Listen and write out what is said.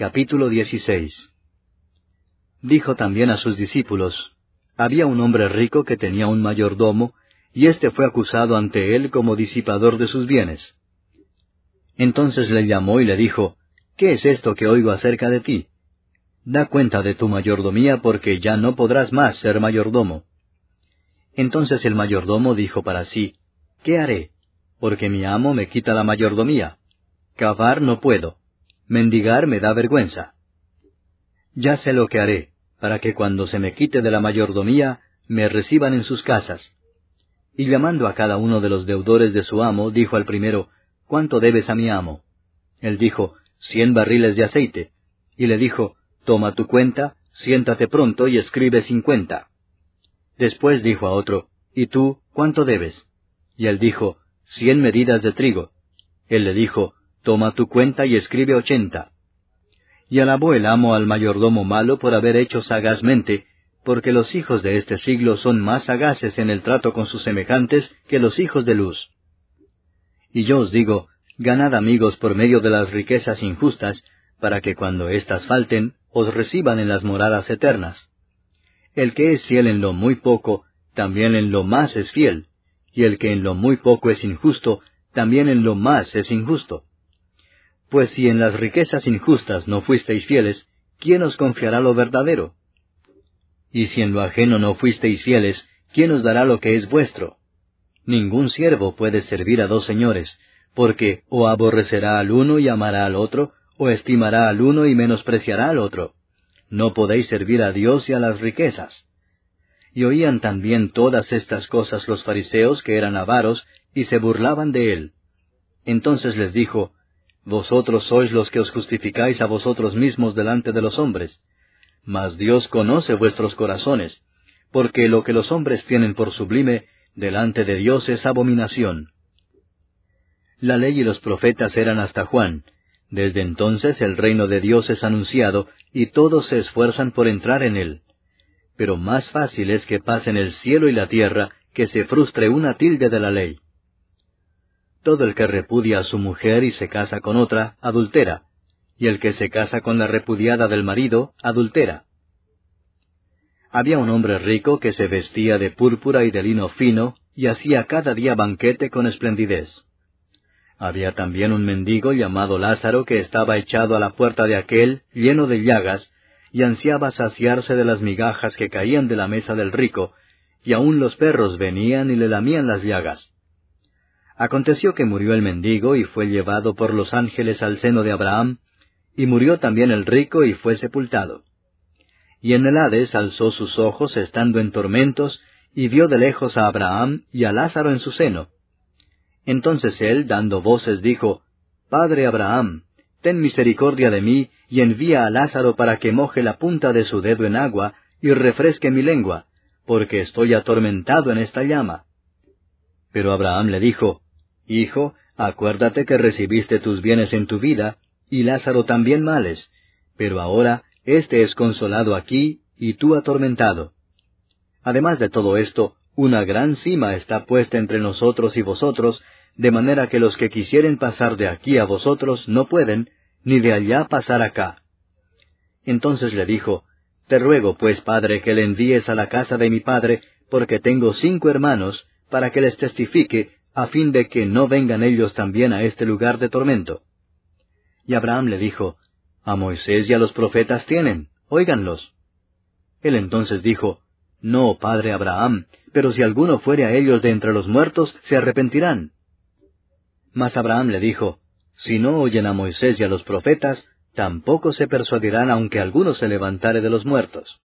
Capítulo 16. Dijo también a sus discípulos: Había un hombre rico que tenía un mayordomo, y éste fue acusado ante él como disipador de sus bienes. Entonces le llamó y le dijo: ¿Qué es esto que oigo acerca de ti? Da cuenta de tu mayordomía, porque ya no podrás más ser mayordomo. Entonces el mayordomo dijo para sí: ¿Qué haré? Porque mi amo me quita la mayordomía. Cavar no puedo. Mendigar me da vergüenza. Ya sé lo que haré, para que cuando se me quite de la mayordomía, me reciban en sus casas. Y llamando a cada uno de los deudores de su amo, dijo al primero: ¿Cuánto debes a mi amo? Él dijo: 100 barriles de aceite. Y le dijo: Toma tu cuenta, siéntate pronto y escribe 50. Después dijo a otro: ¿Y tú, cuánto debes? Y él dijo: 100 medidas de trigo. Él le dijo: Toma tu cuenta y escribe 80. Y alabó el amo al mayordomo malo por haber hecho sagazmente, porque los hijos de este siglo son más sagaces en el trato con sus semejantes que los hijos de luz. Y yo os digo, ganad amigos por medio de las riquezas injustas, para que cuando éstas falten, os reciban en las moradas eternas. El que es fiel en lo muy poco, también en lo más es fiel, y el que en lo muy poco es injusto, también en lo más es injusto. Pues si en las riquezas injustas no fuisteis fieles, ¿quién os confiará lo verdadero? Y si en lo ajeno no fuisteis fieles, ¿quién os dará lo que es vuestro? Ningún siervo puede servir a dos señores, porque o aborrecerá al uno y amará al otro, o estimará al uno y menospreciará al otro. No podéis servir a Dios y a las riquezas. Y oían también todas estas cosas los fariseos, que eran avaros, y se burlaban de él. Entonces les dijo: Vosotros sois los que os justificáis a vosotros mismos delante de los hombres, mas Dios conoce vuestros corazones, porque lo que los hombres tienen por sublime, delante de Dios es abominación. La ley y los profetas eran hasta Juan. Desde entonces el reino de Dios es anunciado, y todos se esfuerzan por entrar en él. Pero más fácil es que pasen el cielo y la tierra, que se frustre una tilde de la ley. Todo el que repudia a su mujer y se casa con otra, adultera, y el que se casa con la repudiada del marido, adultera. Había un hombre rico que se vestía de púrpura y de lino fino, y hacía cada día banquete con esplendidez. Había también un mendigo llamado Lázaro que estaba echado a la puerta de aquel, lleno de llagas, y ansiaba saciarse de las migajas que caían de la mesa del rico, y aun los perros venían y le lamían las llagas. Aconteció que murió el mendigo y fue llevado por los ángeles al seno de Abraham, y murió también el rico y fue sepultado. Y en el Hades alzó sus ojos estando en tormentos, y vio de lejos a Abraham y a Lázaro en su seno. Entonces él, dando voces, dijo: Padre Abraham, ten misericordia de mí, y envía a Lázaro para que moje la punta de su dedo en agua, y refresque mi lengua, porque estoy atormentado en esta llama. Pero Abraham le dijo: Hijo, acuérdate que recibiste tus bienes en tu vida, y Lázaro también males, pero ahora éste es consolado aquí, y tú atormentado. Además de todo esto, una gran sima está puesta entre nosotros y vosotros, de manera que los que quisieren pasar de aquí a vosotros no pueden, ni de allá pasar acá. Entonces le dijo: Te ruego pues, padre, que le envíes a la casa de mi padre, porque tengo 5 hermanos, para que les testifique, a fin de que no vengan ellos también a este lugar de tormento. Y Abraham le dijo: A Moisés y a los profetas tienen, óiganlos. Él entonces dijo: No, padre Abraham, pero si alguno fuere a ellos de entre los muertos, se arrepentirán. Mas Abraham le dijo: Si no oyen a Moisés y a los profetas, tampoco se persuadirán aunque alguno se levantare de los muertos.